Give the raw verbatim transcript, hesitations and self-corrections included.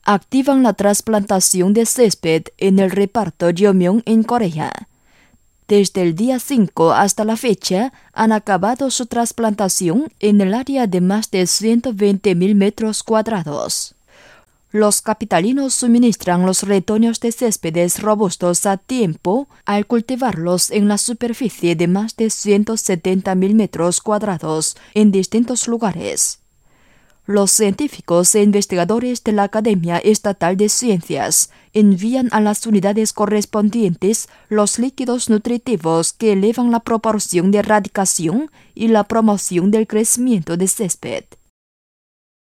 activan la trasplantación de césped en el reparto Yeomyung en Corea. Desde el día cinco hasta la fecha, han acabado su trasplantación en el área de más de ciento veinte mil metros cuadrados. Los capitalinos suministran los retoños de céspedes robustos a tiempo al cultivarlos en la superficie de más de ciento setenta mil metros cuadrados en distintos lugares. Los científicos e investigadores de la Academia Estatal de Ciencias envían a las unidades correspondientes los líquidos nutritivos que elevan la proporción de erradicación y la promoción del crecimiento de césped.